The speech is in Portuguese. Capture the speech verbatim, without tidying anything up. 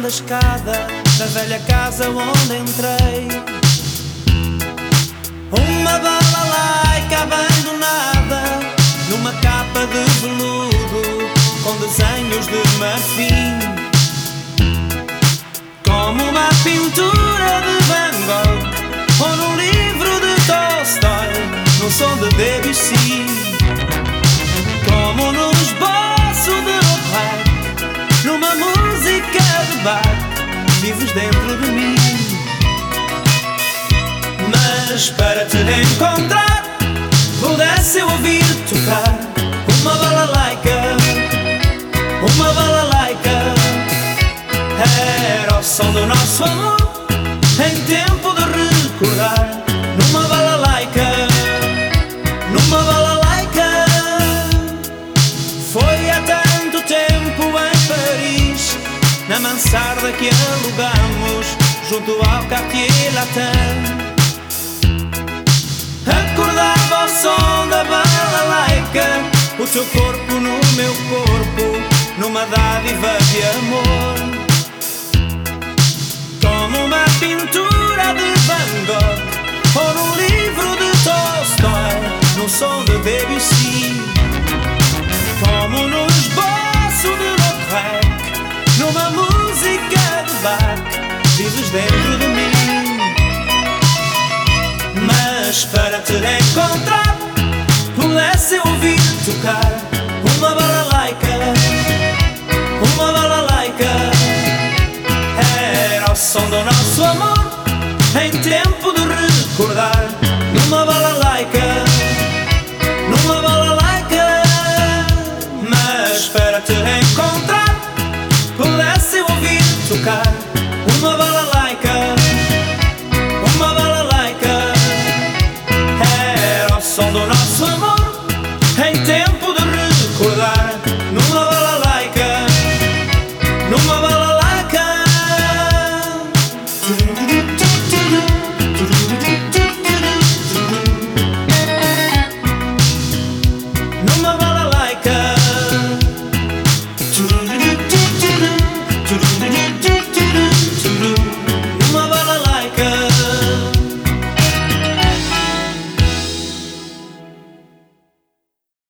da escada da velha casa onde entrei. Uma balalaica abandonada numa capa de veludo com desenhos de marfim, como uma pintura de Van Gogh ou num livro de Tolstói, num som de Debussy, como num esboço de Rock, numa música de Bach, vives dentro de mim. Mas para te encontrar pudesse eu ouvir tocar uma balalaica, uma balalaica. Era o som do nosso amor em tempo de recordar. Numa balalaica, numa balalaica. Foi há tanto tempo em Paris, na mansarda que alugamos junto ao Cartier Latin. Acordava ao som da balalaica, o teu corpo no meu corpo, numa dádiva de amor, como uma pintura de Van Gogh ou num livro de Tolstói, num som de Debussy, como num esboço de Rock, numa música de Bach, vives dentro de mim. Mas para te encontrar pudesse eu ouvir tocar uma balalaica, uma balalaica. Era o som do nosso amor em tempo de recordar.